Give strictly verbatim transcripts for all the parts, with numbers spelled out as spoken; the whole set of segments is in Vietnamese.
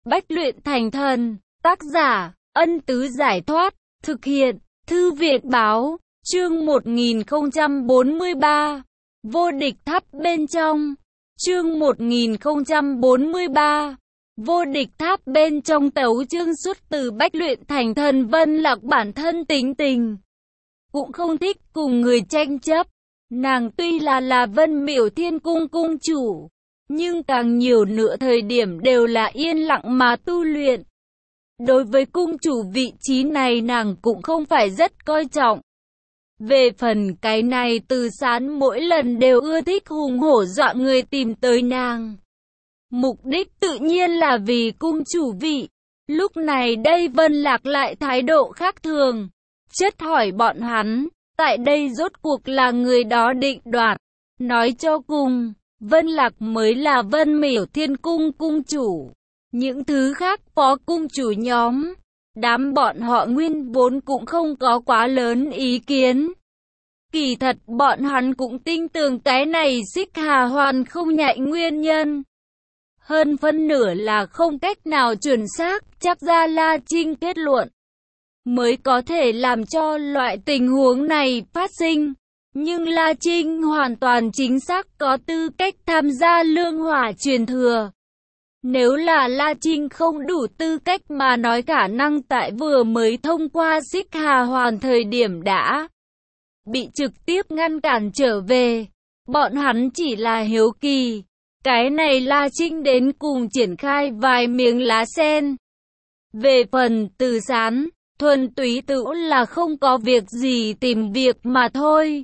Bách luyện thành thần. Tác giả, Ân Tứ Giải Thoát. Thực hiện, Thư Viện Báo. Chương một nghìn không trăm bốn mươi ba. Vô địch tháp bên trong. Chương một nghìn không trăm bốn mươi ba. Vô địch tháp bên trong. Tấu chương xuất từ Bách luyện thành thần. Vân Lạc bản thân tính tình cũng không thích cùng người tranh chấp. Nàng tuy là là Vân Miểu Thiên Cung cung chủ, nhưng càng nhiều nửa thời điểm đều là yên lặng mà tu luyện. Đối với cung chủ vị trí này nàng cũng không phải rất coi trọng. Về phần cái này, Từ Sán mỗi lần đều ưa thích hùng hổ dọa người tìm tới nàng. Mục đích tự nhiên là vì cung chủ vị. Lúc này đây Vân Lạc lại thái độ khác thường, chất hỏi bọn hắn, tại đây rốt cuộc là người đó định đoạt. Nói cho cùng, Vân Lạc mới là Vân Miểu Thiên Cung cung chủ. Những thứ khác phó cung chủ nhóm, đám bọn họ nguyên vốn cũng không có quá lớn ý kiến. Kỳ thật bọn hắn cũng tin tưởng cái này Xích Hà Hoàn không nhạy nguyên nhân. Hơn phân nửa là không cách nào chuẩn xác chắc ra La Trinh kết luận, mới có thể làm cho loại tình huống này phát sinh. Nhưng La Trinh hoàn toàn chính xác có tư cách tham gia lương hỏa truyền thừa. Nếu là La Trinh không đủ tư cách mà nói, khả năng tại vừa mới thông qua Xích Hà Hoàn thời điểm đã bị trực tiếp ngăn cản trở về. Bọn hắn chỉ là hiếu kỳ, cái này La Trinh đến cùng triển khai vài miếng lá sen. Về phần Từ Sán, thuần túy tự là không có việc gì tìm việc mà thôi.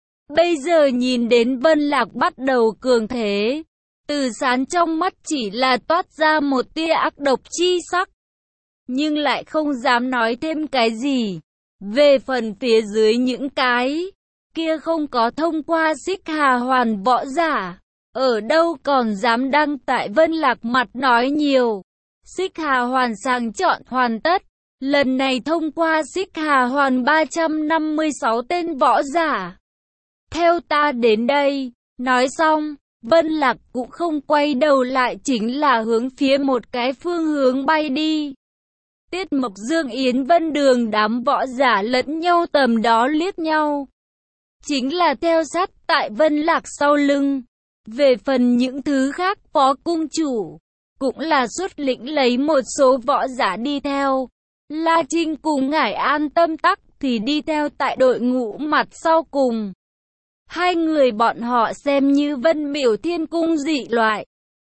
Bây giờ nhìn đến Vân Lạc bắt đầu cường thế, Từ Sán trong mắt chỉ là toát ra một tia ác độc chi sắc, nhưng lại không dám nói thêm cái gì. Về phần phía dưới những cái kia không có thông qua Xích Hà Hoàn võ giả, ở đâu còn dám đăng tại Vân Lạc mặt nói nhiều. Xích Hà Hoàn sàng chọn hoàn tất, lần này thông qua Xích Hà Hoàn ba trăm năm mươi sáu tên võ giả. Theo ta đến đây. Nói xong, Vân Lạc cũng không quay đầu lại, chính là hướng phía một cái phương hướng bay đi. Tiết Mộc Dương, Yến Vân Đường đám võ giả lẫn nhau tầm đó liếc nhau, chính là theo sát tại Vân Lạc sau lưng. Về phần những thứ khác, phó cung chủ cũng là xuất lĩnh lấy một số võ giả đi theo. La Trinh cùng Ngải An Tâm Tắc thì đi theo tại đội ngũ mặt sau cùng. Hai người bọn họ xem như Vân Miểu Thiên Cung dị loại.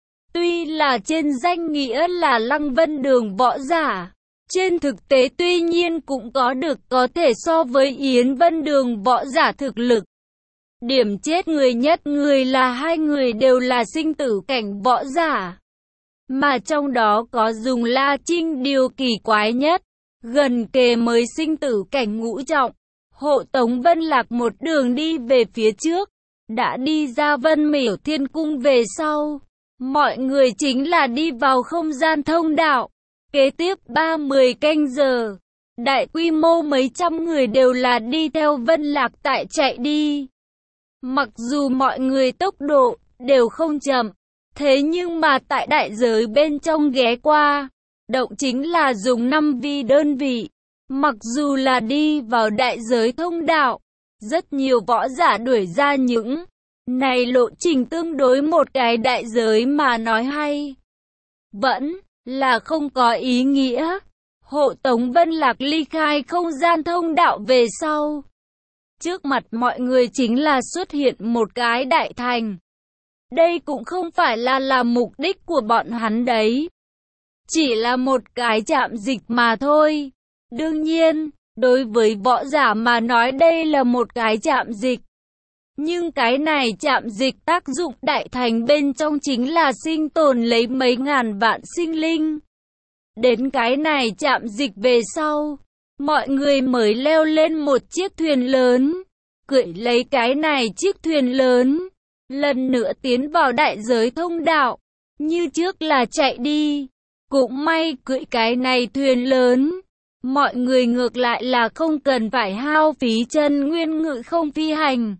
Tuy là trên danh nghĩa là Lăng Vân Đường võ giả, trên thực tế tuy nhiên cũng có được có thể so với Yến Vân Đường võ giả thực lực. Điểm chết người nhất người là hai người đều là sinh tử cảnh võ giả, mà trong đó có dùng La Trinh điều kỳ quái nhất, gần kề mới sinh tử cảnh ngũ trọng. Hộ tống Vân Lạc một đường đi về phía trước, đã đi ra Vân Miểu Thiên Cung về sau, mọi người chính là đi vào không gian thông đạo. Kế tiếp ba mươi canh giờ, đại quy mô mấy trăm người đều là đi theo Vân Lạc tại chạy đi. Mặc dù mọi người tốc độ đều không chậm, thế nhưng mà tại đại giới bên trong ghé qua, động chính là dùng năm vi đơn vị. Mặc dù là đi vào đại giới thông đạo, rất nhiều võ giả đuổi ra những này lộ trình tương đối một cái đại giới mà nói hay vẫn là không có ý nghĩa. Hộ tống Vân Lạc ly khai không gian thông đạo về sau, trước mặt mọi người chính là xuất hiện một cái đại thành. Đây cũng không phải là là mục đích của bọn hắn đấy, chỉ là một cái trạm dịch mà thôi. Đương nhiên, đối với võ giả mà nói đây là một cái trạm dịch. Nhưng cái này trạm dịch tác dụng đại thành bên trong chính là sinh tồn lấy mấy ngàn vạn sinh linh. Đến cái này trạm dịch về sau, mọi người mới leo lên một chiếc thuyền lớn, cưỡi lấy cái này chiếc thuyền lớn, lần nữa tiến vào đại giới thông đạo. Như trước là chạy đi, cũng may cưỡi cái này thuyền lớn, mọi người ngược lại là không cần phải hao phí chân nguyên ngự không phi hành.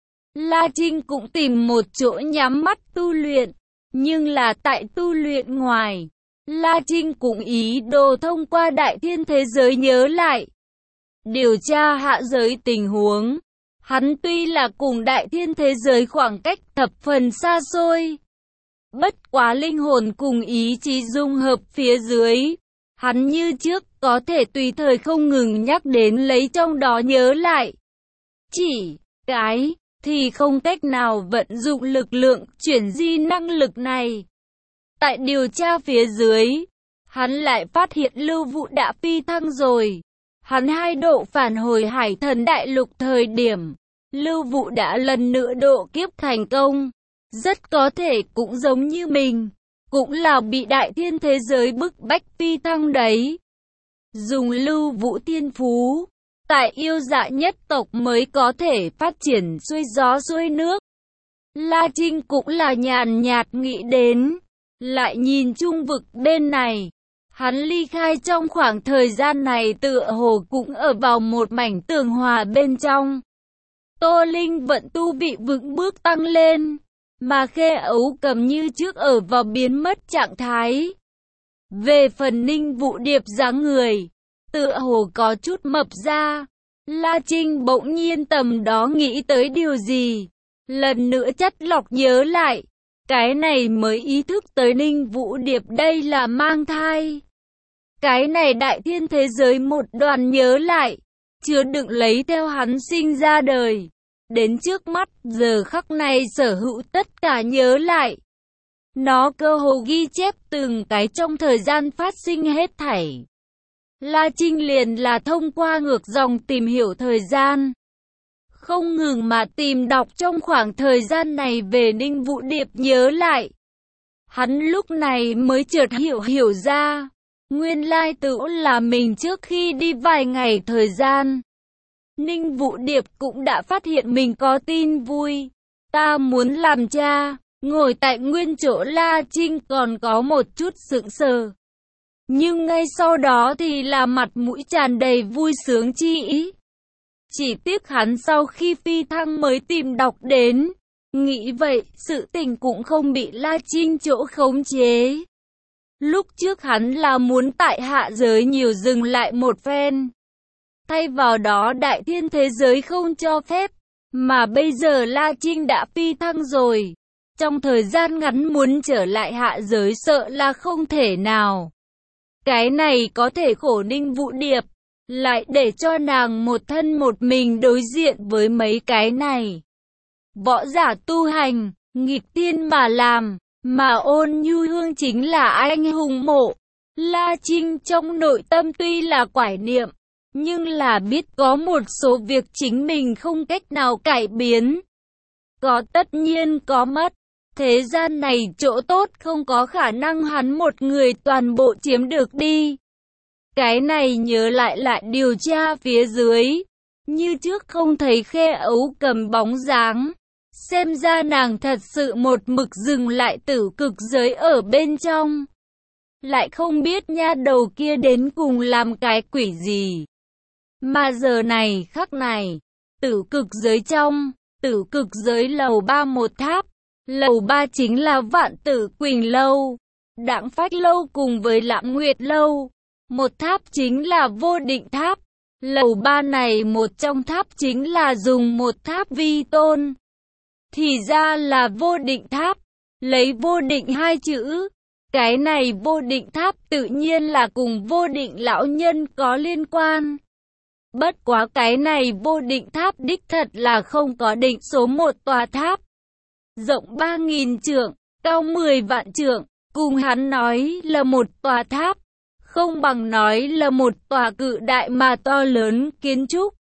La Trinh cũng tìm một chỗ nhắm mắt tu luyện, nhưng là tại tu luyện ngoài, La Trinh cũng ý đồ thông qua đại thiên thế giới nhớ lại, điều tra hạ giới tình huống. Hắn tuy là cùng đại thiên thế giới khoảng cách thập phần xa xôi, bất quá linh hồn cùng ý chí dung hợp phía dưới, hắn như trước có thể tùy thời không ngừng nhắc đến lấy trong đó nhớ lại. Chỉ cái thì không cách nào vận dụng lực lượng chuyển di năng lực này. Tại điều tra phía dưới, hắn lại phát hiện Lưu Vũ đã phi thăng rồi. Hắn hai độ phản hồi Hải Thần Đại Lục thời điểm, Lưu Vũ đã lần nữa độ kiếp thành công. Rất có thể cũng giống như mình, cũng là bị đại thiên thế giới bức bách phi thăng đấy. Dùng Lưu Vũ thiên phú, tại yêu dạ nhất tộc mới có thể phát triển xuôi gió xuôi nước. La Trinh cũng là nhàn nhạt nghĩ đến, lại nhìn trung vực bên này. Hắn ly khai trong khoảng thời gian này tựa hồ cũng ở vào một mảnh tường hòa bên trong. Tô Linh vận tu bị vững bước tăng lên, mà Khê Ấu Cầm như trước ở vào biến mất trạng thái. Về phần Ninh Vũ Điệp dáng người, tựa hồ có chút mập ra. La Trinh bỗng nhiên tầm đó nghĩ tới điều gì, lần nữa chắt lọc nhớ lại, cái này mới ý thức tới Ninh Vũ Điệp đây là mang thai. Cái này đại thiên thế giới một đoàn nhớ lại, chứa đựng lấy theo hắn sinh ra đời. Đến trước mắt giờ khắc này sở hữu tất cả nhớ lại. Nó cơ hồ ghi chép từng cái trong thời gian phát sinh hết thảy. La Trinh liền là thông qua ngược dòng tìm hiểu thời gian, không ngừng mà tìm đọc trong khoảng thời gian này về Ninh Vũ Điệp nhớ lại. Hắn lúc này mới chợt hiểu hiểu ra, nguyên lai tự là mình trước khi đi vài ngày thời gian, Ninh Vũ Điệp cũng đã phát hiện mình có tin vui. Ta muốn làm cha. Ngồi tại nguyên chỗ La Trinh còn có một chút sững sờ. Nhưng ngay sau đó thì là mặt mũi tràn đầy vui sướng chi ý. Chỉ tiếc hắn sau khi phi thăng mới tìm đọc đến. Nghĩ vậy, sự tình cũng không bị La Trinh chỗ khống chế. Lúc trước hắn là muốn tại hạ giới nhiều dừng lại một phen. Thay vào đó đại thiên thế giới không cho phép. Mà bây giờ La Trinh đã phi thăng rồi. Trong thời gian ngắn muốn trở lại hạ giới sợ là không thể nào. Cái này có thể khổ Ninh Vũ Điệp. Lại để cho nàng một thân một mình đối diện với mấy cái này. Võ giả tu hành, nghịch tiên mà làm, mà Ôn Nhu Hương chính là anh hùng mộ. La Trinh trong nội tâm tuy là quải niệm, nhưng là biết có một số việc chính mình không cách nào cải biến. Có tất nhiên có mất. Thế gian này chỗ tốt không có khả năng hắn một người toàn bộ chiếm được đi. Cái này nhớ lại lại điều tra phía dưới. Như trước không thấy Khê Ấu Cầm bóng dáng. Xem ra nàng thật sự một mực dừng lại tử cực giới ở bên trong. Lại không biết nha đầu kia đến cùng làm cái quỷ gì. Mà giờ này khắc này, tử cực giới trong, tử cực giới lầu ba một tháp. Lầu ba chính là Vạn Tử Quỳnh Lâu, Đãng Phách Lâu cùng với Lãm Nguyệt Lâu. Một tháp chính là Vô Định Tháp. Lầu ba này một trong tháp chính là dùng một tháp vi tôn. Thì ra là Vô Định Tháp. Lấy vô định hai chữ. Cái này Vô Định Tháp tự nhiên là cùng Vô Định Lão Nhân có liên quan. Bất quá cái này Vô Định Tháp đích thật là không có định số một tòa tháp. Rộng ba nghìn trượng, cao mười vạn trượng, cùng hắn nói là một tòa tháp, không bằng nói là một tòa cự đại mà to lớn kiến trúc.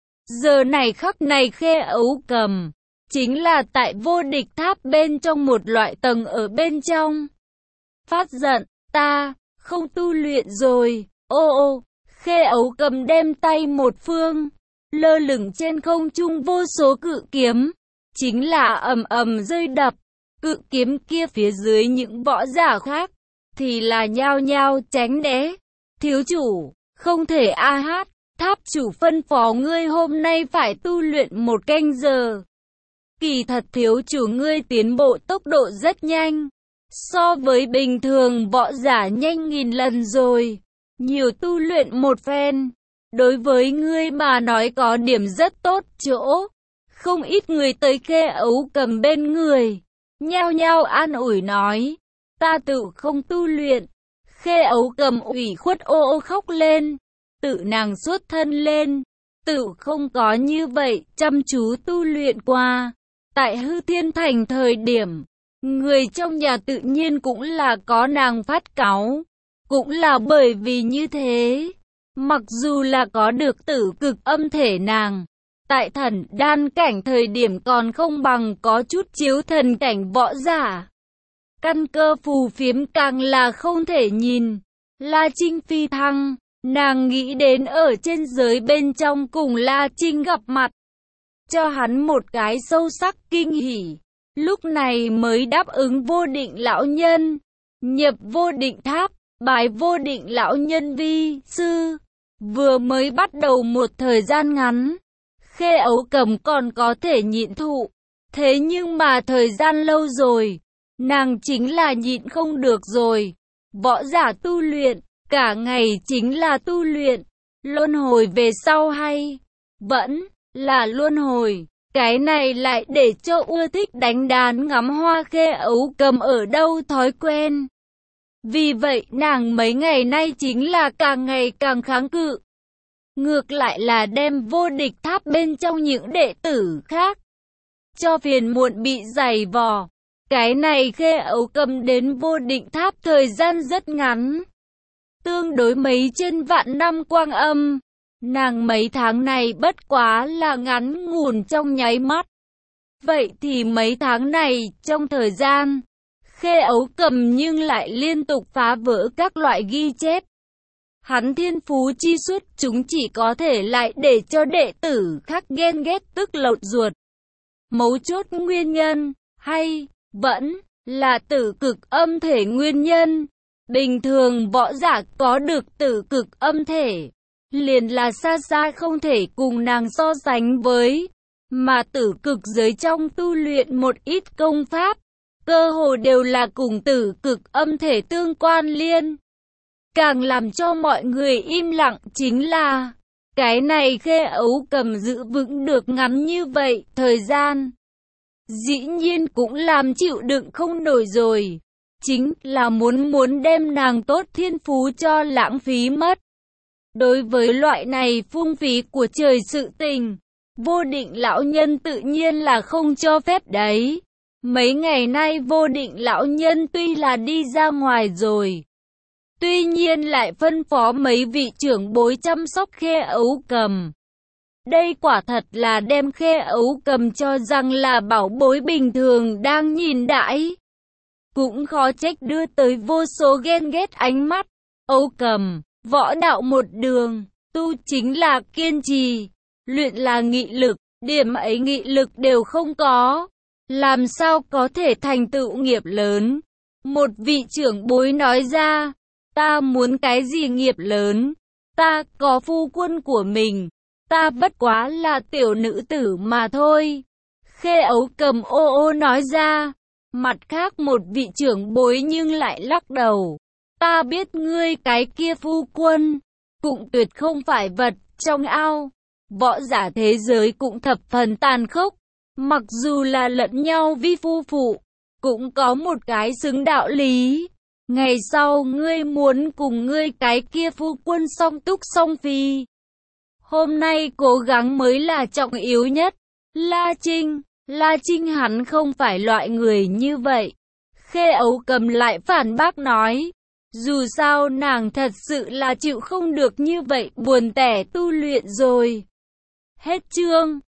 Giờ này khắc này Khê Ấu Cầm, chính là tại Vô Địch Tháp bên trong một loại tầng ở bên trong. Phát giận, ta, không tu luyện rồi, ô ô, Khê Ấu Cầm đem tay một phương, lơ lửng trên không trung vô số cự kiếm. Chính là ầm ầm rơi đập, cự kiếm kia phía dưới những võ giả khác, thì là nhao nhao tránh né. Thiếu chủ, không thể a hát, tháp chủ phân phó ngươi hôm nay phải tu luyện một canh giờ. Kỳ thật thiếu chủ ngươi tiến bộ tốc độ rất nhanh, So với bình thường võ giả nhanh nghìn lần rồi. Nhiều tu luyện một phen. Đối với ngươi mà nói có điểm rất tốt chỗ. Không ít người tới Khê Ấu Cầm bên người. Nhao nhao an ủi nói. Ta tự không tu luyện. Khê Ấu Cầm ủy khuất ô ô khóc lên. Tự nàng xuất thân lên. Tự không có như vậy chăm chú tu luyện qua. Tại Hư Thiên Thành thời điểm. Người trong nhà tự nhiên cũng là có nàng phát cáu. Cũng là bởi vì như thế. Mặc dù là có được tử cực âm thể nàng. Tại thần đan cảnh thời điểm còn không bằng có chút chiếu thần cảnh võ giả. Căn cơ phù phiếm càng là không thể nhìn. La Trinh phi thăng. Nàng nghĩ đến ở trên giới bên trong cùng La Trinh gặp mặt. Cho hắn một cái sâu sắc kinh hỉ. Lúc này mới đáp ứng Vô Định lão nhân. Nhập Vô Định tháp. Bái Vô Định lão nhân vi sư. Vừa mới bắt đầu một thời gian ngắn. Khê Ấu Cầm còn có thể nhịn thụ. Thế nhưng mà thời gian lâu rồi. Nàng chính là nhịn không được rồi. Võ giả tu luyện. Cả ngày chính là tu luyện. Luân hồi về sau hay. Vẫn là luân hồi. Cái này lại để cho ưa thích đánh đàn ngắm hoa Khê Ấu Cầm ở đâu thói quen. Vì vậy nàng mấy ngày nay chính là càng ngày càng kháng cự. Ngược lại là đem Vô Địch tháp bên trong những đệ tử khác. Cho phiền muộn bị giày vò. Cái này Khê Ấu Cầm đến Vô Định tháp thời gian rất ngắn. Tương đối mấy trên vạn năm quang âm. Nàng mấy tháng này bất quá là ngắn ngủn trong nháy mắt. Vậy thì mấy tháng này trong thời gian. Khê Ấu Cầm nhưng lại liên tục phá vỡ các loại ghi chép. Hắn thiên phú chi xuất chúng chỉ có thể lại để cho đệ tử khác ghen ghét tức lột ruột. Mấu chốt nguyên nhân, hay, vẫn, là tử cực âm thể nguyên nhân. Bình thường võ giả có được tử cực âm thể, liền là xa xa không thể cùng nàng so sánh với. Mà tử cực giới trong tu luyện một ít công pháp, cơ hồ đều là cùng tử cực âm thể tương quan liên. Càng làm cho mọi người im lặng chính là, cái này Khê Ấu Cầm giữ vững được ngắn như vậy thời gian. Dĩ nhiên cũng làm chịu đựng không nổi rồi. Chính là muốn muốn đem nàng tốt thiên phú cho lãng phí mất. Đối với loại này phung phí của trời sự tình, Vô Định lão nhân tự nhiên là không cho phép đấy. Mấy ngày nay Vô Định lão nhân tuy là đi ra ngoài rồi, tuy nhiên lại phân phó mấy vị trưởng bối chăm sóc Khê Ấu Cầm. Đây quả thật là đem Khê Ấu Cầm cho rằng là bảo bối bình thường đang nhìn đãi. Cũng khó trách đưa tới vô số ghen ghét ánh mắt. Ấu Cầm, võ đạo một đường, tu chính là kiên trì, luyện là nghị lực, điểm ấy nghị lực đều không có. Làm sao có thể thành tựu nghiệp lớn? Một vị trưởng bối nói ra, ta muốn cái gì nghiệp lớn? Ta có phu quân của mình, ta bất quá là tiểu nữ tử mà thôi. Khê Ấu Cầm ô ô nói ra. Mặt khác một vị trưởng bối nhưng lại lắc đầu. Ta biết ngươi cái kia phu quân, cũng tuyệt không phải vật trong ao. Võ giả thế giới cũng thập phần tàn khốc. Mặc dù là lẫn nhau vi phu phụ, cũng có một cái xứng đạo lý. Ngày sau ngươi muốn cùng ngươi cái kia phu quân song túc song phi. Hôm nay cố gắng mới là trọng yếu nhất. La Trinh, La Trinh hắn không phải loại người như vậy. Khê Ấu Cầm lại phản bác nói. Dù sao nàng thật sự là chịu không được như vậy buồn tẻ tu luyện rồi. Hết chương.